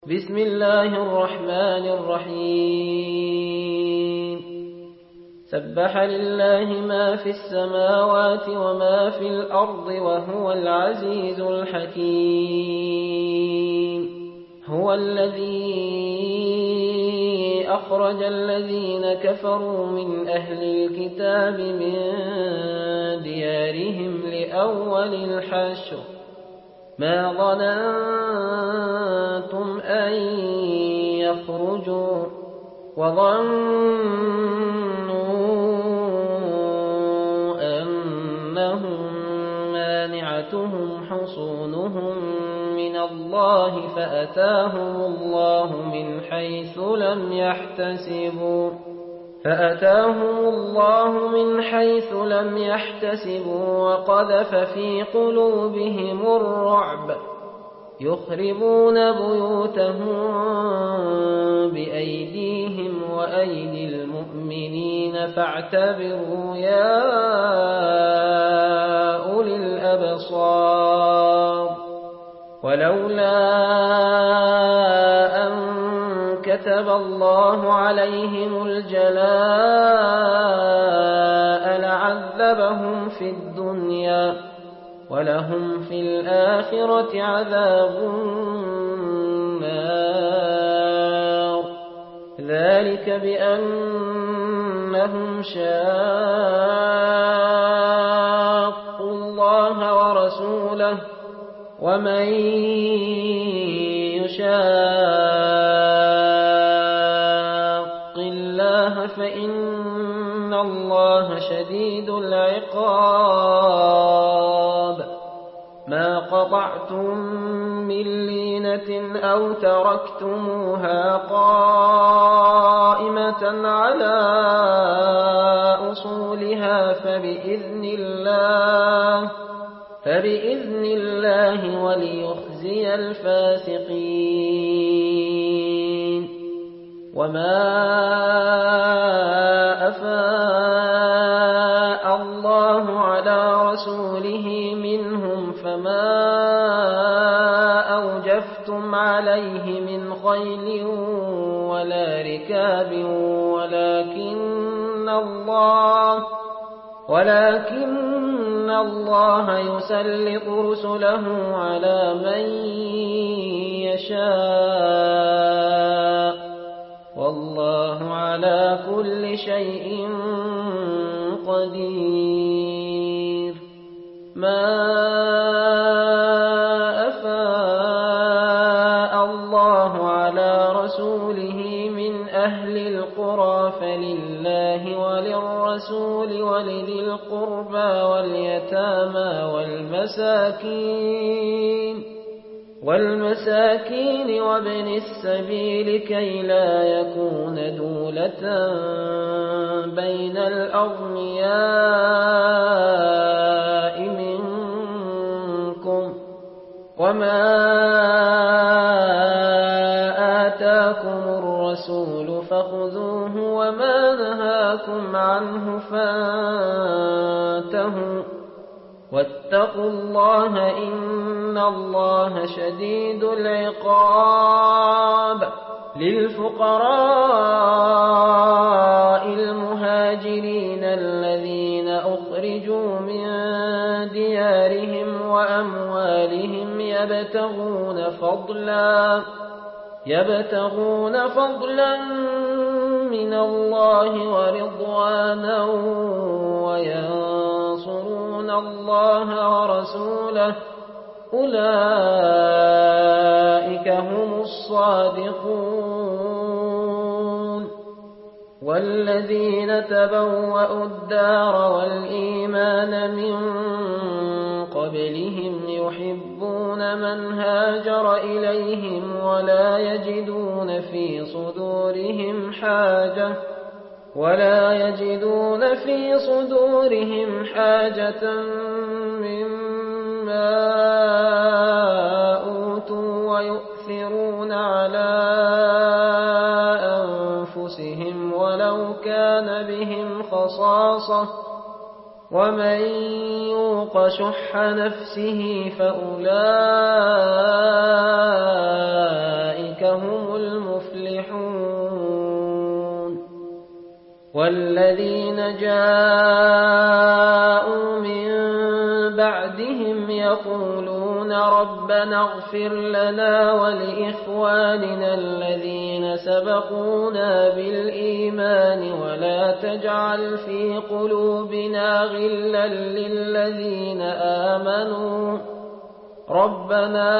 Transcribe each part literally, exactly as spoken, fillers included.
بسم الله الرحمن الرحيم سبح لله ما في السماوات وما في الأرض وهو العزيز الحكيم هو الذي أخرج الذين كفروا من أهل الكتاب من ديارهم لأول الحشر ما ظننتم أن يخرجوا وظنوا أنهم مانعتهم حصونهم من الله فأتاهم الله من حيث لم يحتسبوا فأتاهم الله من حيث لم يحتسبوا وقذف في قلوبهم الرعب يخربون بيوتهم بأيديهم وأيدي المؤمنين فاعتبروا يا أولي الأبصار ولولا أن كتب الله عليهم الجلاء لعذبهم في الدنيا ولهم في الآخرة عذاب النار ذلك بأنهم شاقوا الله ورسوله ومن يشاق الله فإن الله شديد العقاب ما قطعتم من لينة أو تركتموها قائمة على أصولها فبإذن الله فبإذن الله وليخزي الفاسقين وما أفاء الله على رسوله منهم فما أوجفتم عليه من خيل ولا ركاب ولكن الله ولكن الله يسلط رسله على من يشاء والله على كل شيء قدير ما أفاء الله على رسوله من أهل القرى فلله وللرسول ولذي القربى واليتامى والمساكين والمساكين وابن السبيل كي لا يكون دولة بين الأغنياء منكم وما آتاكم الرسول فخذوه وما نهاكم عنه فانتهوا واتقوا الله إن الله شديد العقاب للفقراء المهاجرين الذين أخرجوا من ديارهم وأموالهم يبتغون فضلا يبتغون فضلا من الله ورضوانا وينصرون الله ورسوله أولئك هم الصادقون والذين تبوأوا الدار والإيمان من قبلهم يحبون من هاجر إليهم ولا يجدون في صدورهم حاجة ولا يجدون في صدورهم حاجة مما أوتوا ويؤثرون على أنفسهم ولو كان بهم خصاصة ومن يوق شح نفسه فأولئك أولئك هم المفلحون والذين جاءوا من بعدهم يقولون ربنا اغفر لنا ولإخواننا الذين سبقونا بالإيمان ولا تجعل في قلوبنا غلا للذين آمنوا ربنا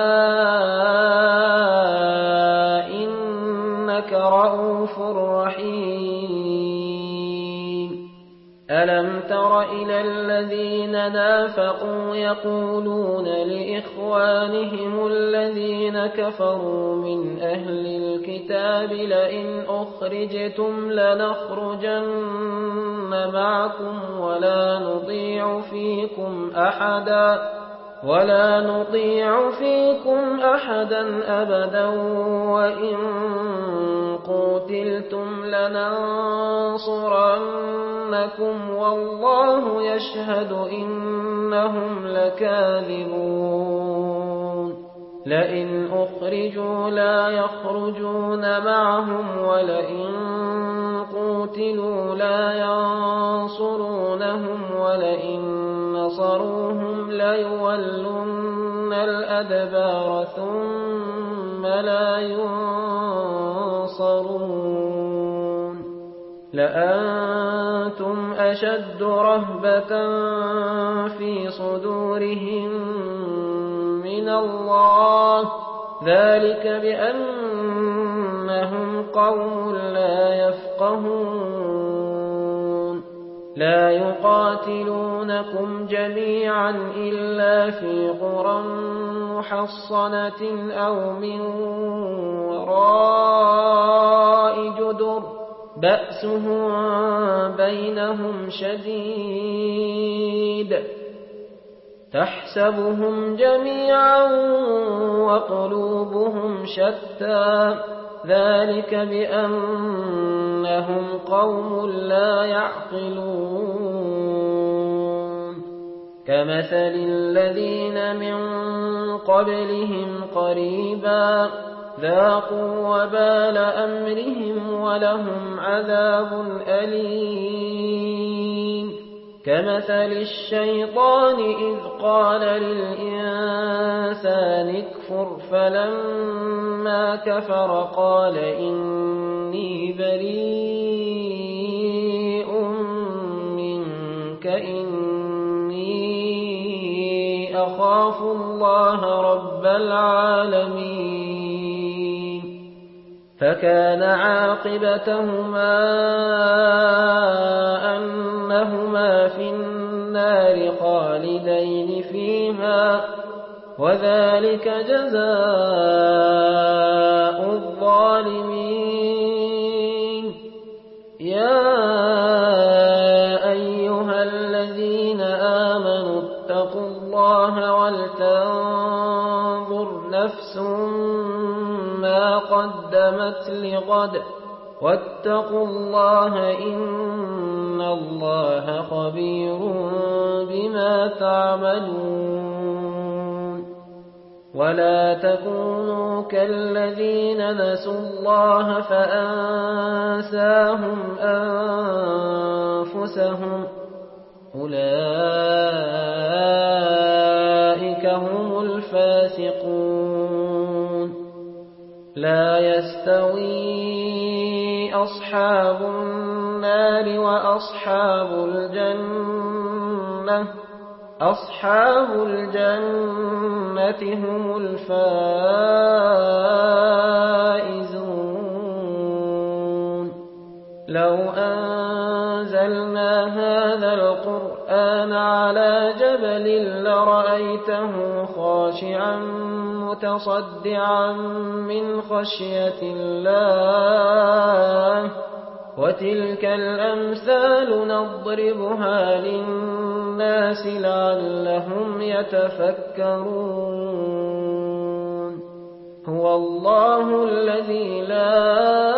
إنك رؤوف رحيم ألم تر إلى الذين نافقوا يقولون لإخوانهم الذين كفروا من أهل الكتاب لئن أخرجتم لنخرجن معكم ولا نطيع فيكم أحدا ولا نطيع فيكم أحدا أبدا وإن قتلتم لننصرنكم والله يشهد إنهم لكاذبون لئن أخرجوا لا يخرجون معهم ولئن قتلوا لا ينصرونهم ولئن نصروهم ليولن الأدبار ثم لا ينصرون لأنتم أشد رهبة في صدورهم من الله ذلك بأنهم قوم لا يفقهون لا يقاتلونكم جميعا إلا في قرى محصنة أو من وراء جدر بأسهم بينهم شديد تحسبهم جميعا وقلوبهم شتى ذلك بأنهم قوم لا يعقلون كمثل الذين من قبلهم قريبا ذاقوا وبال أمرهم ولهم عذاب أليم كمثل الشيطان إذ قال للإنسان اكفر فلما كفر قال إني بريء منك إني أخاف الله رب العالمين فكان عاقبتهما أنهما في النار خالدين فيها وذلك جزاء الظالمين يا أيها الذين آمنوا اتقوا الله ولتنظر نفس ما قدمت لغد واتقوا الله إن الله خبير بما تعملون ولا تكونوا كالذين نسوا الله فأنساهم أنفسهم أولئك هم الفاسقون لا يستوي أصحاب النار وأصحاب الجنة أصحاب الجنة هم الفائزون لو أنزلنا هذا القرآن على جبل لرأيته خاشعا متصدعا من خشية الله وتلك الأمثال نضربها للناس لعلهم يتفكرون هو الله الذي لا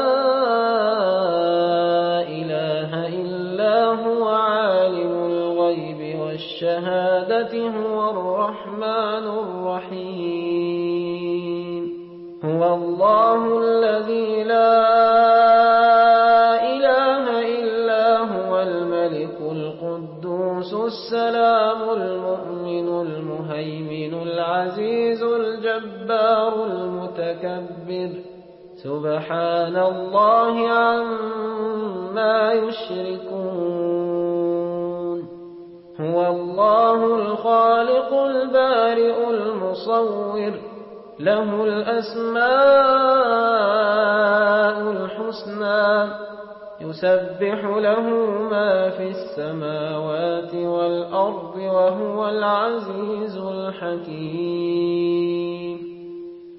إله إلا هو عالم الغيب والشهادة هو الرحمن الرحيم هو الله الذي لا إله إلا هو الملك القدوس السلام المؤمن المهيمن العزيز الجبار المتكبر سبحان الله عما يشركون هو الله الخالق البارئ المصور له الأسماء الحسنى يسبح له ما في السماوات والأرض وهو العزيز الحكيم